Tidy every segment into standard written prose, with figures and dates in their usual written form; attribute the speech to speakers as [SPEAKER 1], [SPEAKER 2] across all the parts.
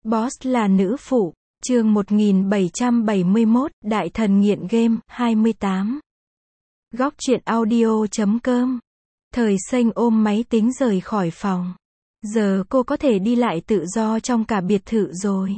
[SPEAKER 1] Boss là nữ phụ. Chương 1771, Đại thần nghiện game, 28. Góc truyện audio.com. Thời Xanh ôm máy tính rời khỏi phòng. Giờ cô có thể đi lại tự do trong cả biệt thự rồi.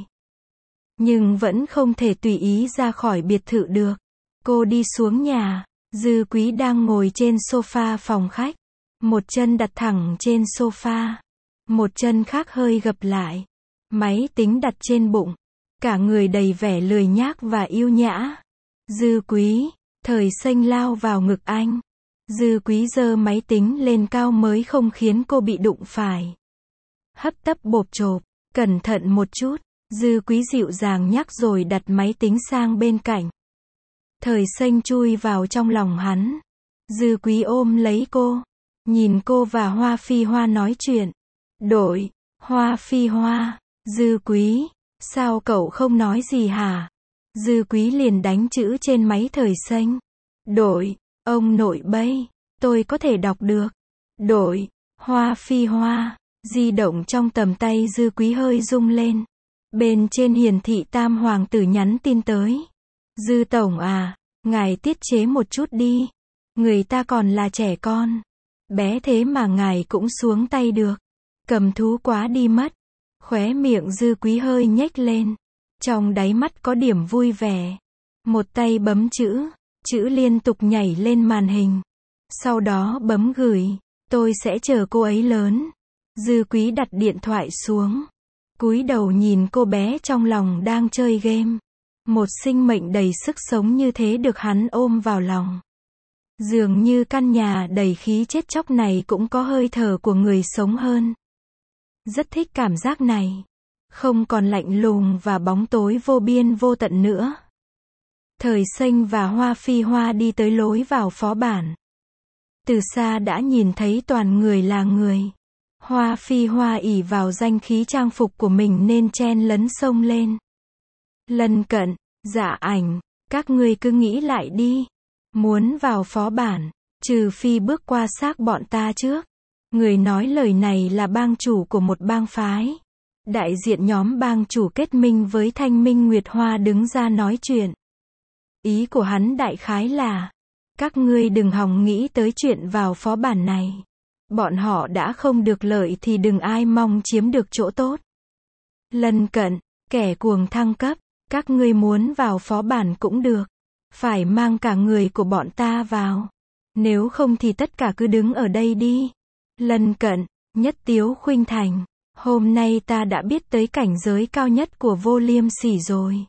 [SPEAKER 1] Nhưng vẫn không thể tùy ý ra khỏi biệt thự được. Cô đi xuống nhà. Dư Quý đang ngồi trên sofa phòng khách. Một chân đặt thẳng trên sofa. Một chân khác hơi gập lại. Máy tính đặt trên bụng. Cả người đầy vẻ lười nhác và yêu nhã. Dư Quý. Thời Xanh lao vào ngực anh. Dư Quý giơ máy tính lên cao mới không khiến cô bị đụng phải. Hấp tấp bộp chộp. Cẩn thận một chút. Dư Quý dịu dàng nhắc rồi đặt máy tính sang bên cạnh. Thời Xanh chui vào trong lòng hắn. Dư Quý ôm lấy cô. Nhìn cô và Hoa Phi Hoa nói chuyện. Đổi. Hoa Phi Hoa. Dư Quý. Sao cậu không nói gì hả? Dư Quý liền đánh chữ trên máy Thời Xanh. Đổi. Ông nội bây. Tôi có thể đọc được. Đổi. Hoa Phi Hoa. Di động trong tầm tay Dư Quý hơi rung lên. Bên trên hiển thị Tam Hoàng tử nhắn tin tới. Dư tổng à, ngài tiết chế một chút đi. Người ta còn là trẻ con. Bé thế mà ngài cũng xuống tay được. Cầm thú quá đi mất. Khóe miệng Dư Quý hơi nhếch lên. Trong đáy mắt có điểm vui vẻ. Một tay bấm chữ. Chữ liên tục nhảy lên màn hình. Sau đó bấm gửi. Tôi sẽ chờ cô ấy lớn. Dư Quý đặt điện thoại xuống. Cúi đầu nhìn cô bé trong lòng đang chơi game. Một sinh mệnh đầy sức sống như thế được hắn ôm vào lòng. Dường như căn nhà đầy khí chết chóc này cũng có hơi thở của người sống hơn. Rất thích cảm giác này. Không còn lạnh lùng và bóng tối vô biên vô tận nữa. Thời Xanh và Hoa Phi Hoa đi tới lối vào phó bản. Từ xa đã nhìn thấy toàn người là người. Hoa Phi Hoa ỷ vào danh khí trang phục của mình nên chen lấn xông lên. Lân Cận, Dạ Ảnh, các ngươi cứ nghĩ lại đi. Muốn vào phó bản, trừ phi bước qua xác bọn ta trước. Người nói lời này là bang chủ của một bang phái. Đại diện nhóm bang chủ kết minh với Thanh Minh Nguyệt Hoa đứng ra nói chuyện. Ý của hắn đại khái là, các ngươi đừng hòng nghĩ tới chuyện vào phó bản này. Bọn họ đã không được lợi thì đừng ai mong chiếm được chỗ tốt. Lân Cận, kẻ cuồng thăng cấp, các ngươi muốn vào phó bản cũng được. Phải mang cả người của bọn ta vào. Nếu không thì tất cả cứ đứng ở đây đi. Lân Cận, Nhất Tiếu Khuynh Thành. Hôm nay ta đã biết tới cảnh giới cao nhất của Vô Liêm Sỉ rồi.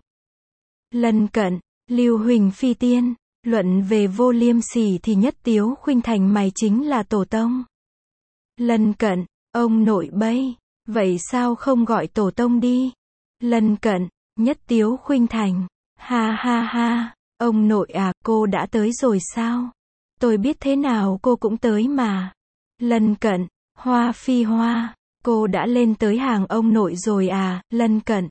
[SPEAKER 1] Lân Cận, Lưu Huỳnh Phi Tiên. Luận về Vô Liêm Sỉ thì Nhất Tiếu Khuynh Thành mày chính là tổ tông. Lân Cận, ông nội bây. Vậy sao không gọi tổ tông đi? Lân Cận, Nhất Tiếu Khuynh Thành. Ha ha ha, ông nội à, cô đã tới rồi sao? Tôi biết thế nào cô cũng tới mà. Lân Cận, Hoa Phi Hoa. Cô đã lên tới hàng ông nội rồi à? Lân Cận,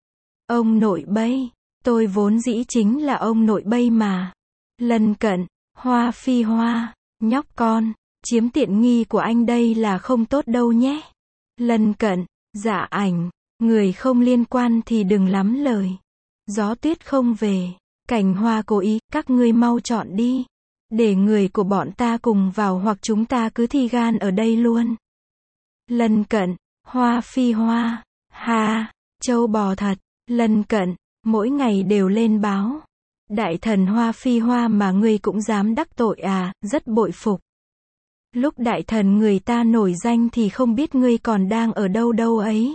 [SPEAKER 1] ông nội bây. Tôi vốn dĩ chính là ông nội bây mà. Lân Cận, Hoa Phi Hoa. Nhóc con, chiếm tiện nghi của anh đây là không tốt đâu nhé. Lân Cận, Dạ Ảnh. Người không liên quan thì đừng lắm lời. Gió tuyết không về. Cảnh Hoa cố ý, các ngươi mau chọn đi. Để người của bọn ta cùng vào hoặc chúng ta cứ thi gan ở đây luôn. Lân Cận, Hoa Phi Hoa. Ha, trâu bò thật. Lân Cận, mỗi ngày đều lên báo. Đại thần Hoa Phi Hoa mà ngươi cũng dám đắc tội à, rất bội phục. Lúc đại thần người ta nổi danh thì không biết ngươi còn đang ở đâu đâu ấy.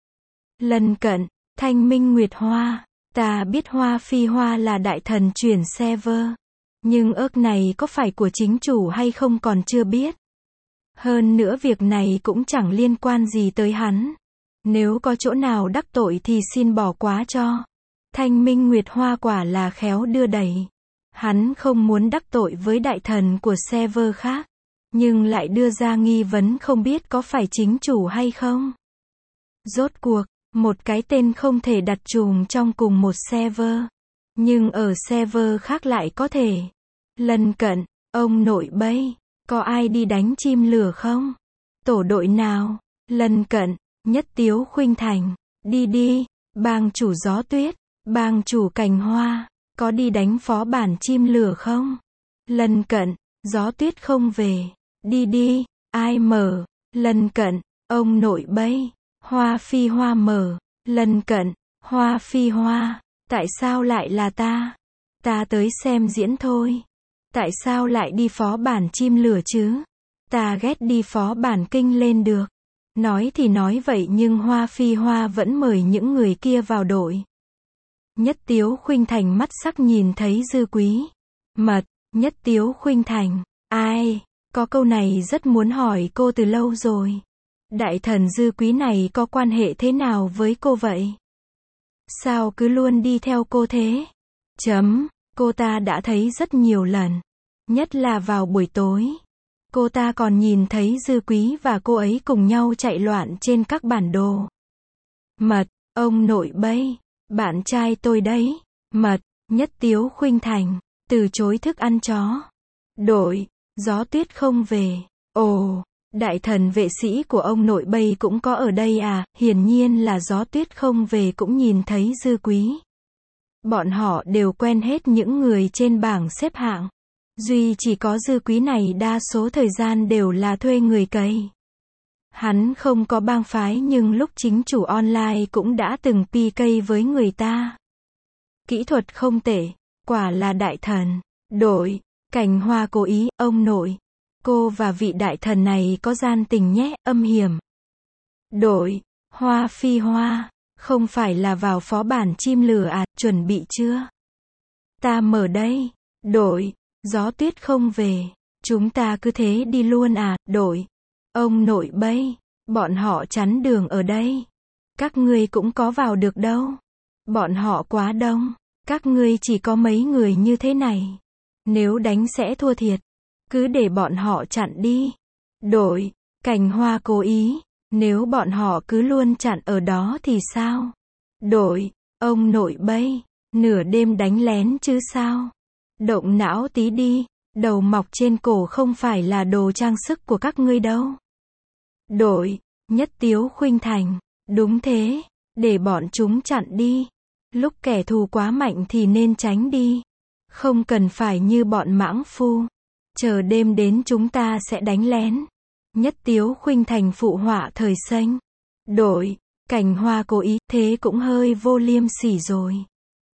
[SPEAKER 1] Lân Cận, Thanh Minh Nguyệt Hoa. Ta biết Hoa Phi Hoa là đại thần chuyển server. Nhưng ước này có phải của chính chủ hay không còn chưa biết. Hơn nữa việc này cũng chẳng liên quan gì tới hắn. Nếu có chỗ nào đắc tội thì xin bỏ qua cho. Thanh Minh Nguyệt Hoa quả là khéo đưa đẩy. Hắn không muốn đắc tội với đại thần của server khác. Nhưng lại đưa ra nghi vấn không biết có phải chính chủ hay không. Rốt cuộc, một cái tên không thể đặt trùm trong cùng một server. Nhưng ở server khác lại có thể. Lân Cận, ông nội bây. Có ai đi đánh chim lửa không? Tổ đội nào? Lân Cận, Nhất Tiếu Khuynh Thành. Đi đi, bang chủ gió tuyết, bang chủ cành hoa, có đi đánh phó bản chim lửa không? Lân cận, gió tuyết không về. Đi đi, ai mở? Lân cận, ông nội bay. Hoa phi hoa mở. Lân cận, hoa phi hoa. Tại sao lại là ta? Ta tới xem diễn thôi. Tại sao lại đi phó bản chim lửa chứ? Ta ghét đi phó bản kinh lên được. Nói thì nói vậy nhưng Hoa Phi Hoa vẫn mời những người kia vào đội. Nhất Tiếu Khuynh Thành mắt sắc nhìn thấy Dư Quý. Mật, Nhất Tiếu Khuynh Thành, ai? Có câu này rất muốn hỏi cô từ lâu rồi. Đại thần Dư Quý này có quan hệ thế nào với cô vậy? Sao cứ luôn đi theo cô thế? Cô ta đã thấy rất nhiều lần. Nhất là vào buổi tối. Cô ta còn nhìn thấy Dư Quý và cô ấy cùng nhau chạy loạn trên các bản đồ. Mật, ông nội bay, bạn trai tôi đấy. Mật, Nhất Tiếu Khuynh Thành, từ chối thức ăn chó. Đội, gió tuyết không về. Ồ, đại thần vệ sĩ của ông nội bay cũng có ở đây à? Hiển nhiên là gió tuyết không về cũng nhìn thấy Dư Quý. Bọn họ đều quen hết những người trên bảng xếp hạng. Duy chỉ có Dư Quý này đa số thời gian đều là thuê người cày. Hắn không có bang phái nhưng lúc chính chủ online cũng đã từng PK với người ta. Kỹ thuật không tệ, quả là đại thần. Đội, Cành Hoa cố ý, ông nội. Cô và vị đại thần này có gian tình nhé, âm hiểm. Đội, Hoa Phi Hoa, không phải là vào phó bản chim lửa à, chuẩn bị chưa? Ta mở đây. Đội, gió tuyết không về. Chúng ta cứ thế đi luôn à? Đội, ông nội bay, bọn họ chắn đường ở đây. Các ngươi cũng có vào được đâu. Bọn họ quá đông. Các ngươi chỉ có mấy người như thế này. Nếu đánh sẽ thua thiệt. Cứ để bọn họ chặn đi. Đội, Cành Hoa cố ý. Nếu bọn họ cứ luôn chặn ở đó thì sao? Đội, ông nội bay, nửa đêm đánh lén chứ sao? Động não tí đi, đầu mọc trên cổ không phải là đồ trang sức của các ngươi đâu. Đội, Nhất Tiếu Khuynh Thành, đúng thế, để bọn chúng chặn đi. Lúc kẻ thù quá mạnh thì nên tránh đi. Không cần phải như bọn mãng phu. Chờ đêm đến chúng ta sẽ đánh lén. Nhất Tiếu Khuynh Thành phụ họa thời xanh. Đội, Cành Hoa cố ý, thế cũng hơi vô liêm sỉ rồi.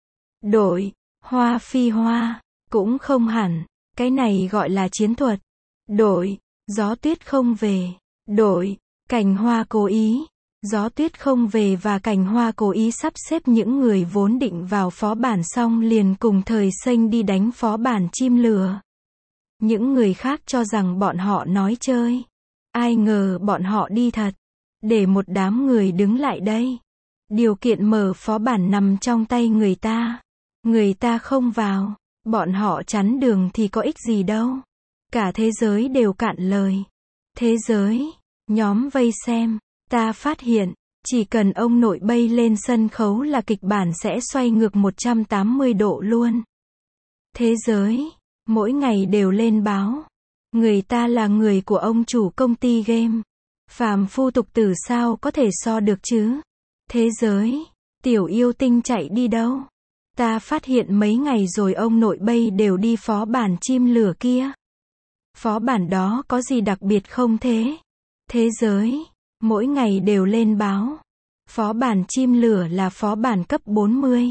[SPEAKER 1] Đội, Hoa Phi Hoa, cũng không hẳn, cái này gọi là chiến thuật. Đội, gió tuyết không về. Đội, Cành Hoa cố ý. Gió tuyết không về và Cành Hoa cố ý sắp xếp những người vốn định vào phó bản xong liền cùng thời xanh đi đánh phó bản chim lửa. Những người khác cho rằng bọn họ nói chơi. Ai ngờ bọn họ đi thật. Để một đám người đứng lại đây. Điều kiện mở phó bản nằm trong tay người ta. Người ta không vào. Bọn họ chắn đường thì có ích gì đâu. Cả thế giới đều cạn lời. Thế giới, nhóm vây xem. Ta phát hiện, chỉ cần ông nội bay lên sân khấu là kịch bản sẽ xoay ngược 180 độ luôn. Thế giới, mỗi ngày đều lên báo. Người ta là người của ông chủ công ty game. Phàm phu tục tử sao có thể so được chứ? Thế giới, tiểu yêu tinh chạy đi đâu? Ta phát hiện mấy ngày rồi ông nội bay đều đi phó bản chim lửa kia. Phó bản đó có gì đặc biệt không thế? Thế giới, mỗi ngày đều lên báo. Phó bản chim lửa là phó bản cấp 40,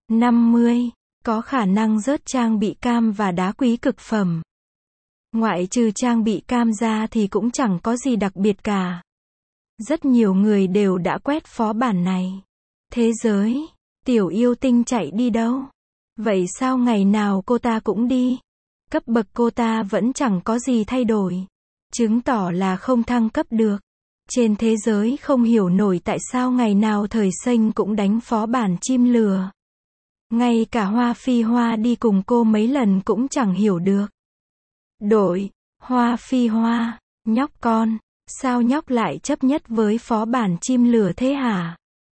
[SPEAKER 1] 50, có khả năng rớt trang bị cam và đá quý cực phẩm. Ngoại trừ trang bị cam ra thì cũng chẳng có gì đặc biệt cả. Rất nhiều người đều đã quét phó bản này. Thế giới, tiểu yêu tinh chạy đi đâu? Vậy sao ngày nào cô ta cũng đi? Cấp bậc cô ta vẫn chẳng có gì thay đổi. Chứng tỏ là không thăng cấp được. Trên thế giới không hiểu nổi tại sao ngày nào thời xanh cũng đánh phó bản chim lửa. Ngay cả Hoa Phi Hoa đi cùng cô mấy lần cũng chẳng hiểu được. Đội, Hoa Phi Hoa, nhóc con, sao nhóc lại chấp nhất với phó bản chim lửa thế hả?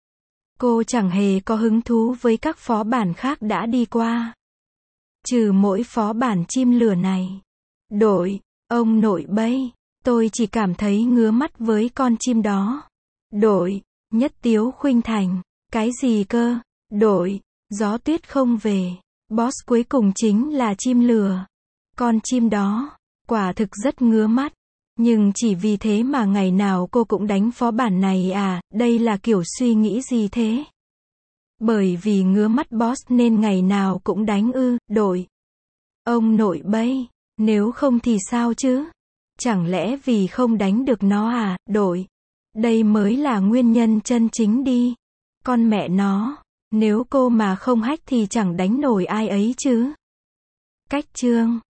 [SPEAKER 1] Cô chẳng hề có hứng thú với các phó bản khác đã đi qua. Trừ mỗi phó bản chim lửa này. Đội, ông nội bay, tôi chỉ cảm thấy ngứa mắt với con chim đó. Đội, Nhất Tiếu khuynh thành. Cái gì cơ? Đội. Gió tuyết không về. Boss cuối cùng chính là chim lừa. Con chim đó. Quả thực rất ngứa mắt. Nhưng chỉ vì thế mà ngày nào cô cũng đánh phó bản này à, đây là kiểu suy nghĩ gì thế? Bởi vì ngứa mắt boss nên ngày nào cũng đánh ư, đội. Ông nội bay, nếu không thì sao chứ? Chẳng lẽ vì không đánh được nó à, đội? Đây mới là nguyên nhân chân chính đi. Con mẹ nó, nếu cô mà không hack thì chẳng đánh nổi ai ấy chứ. Cách chương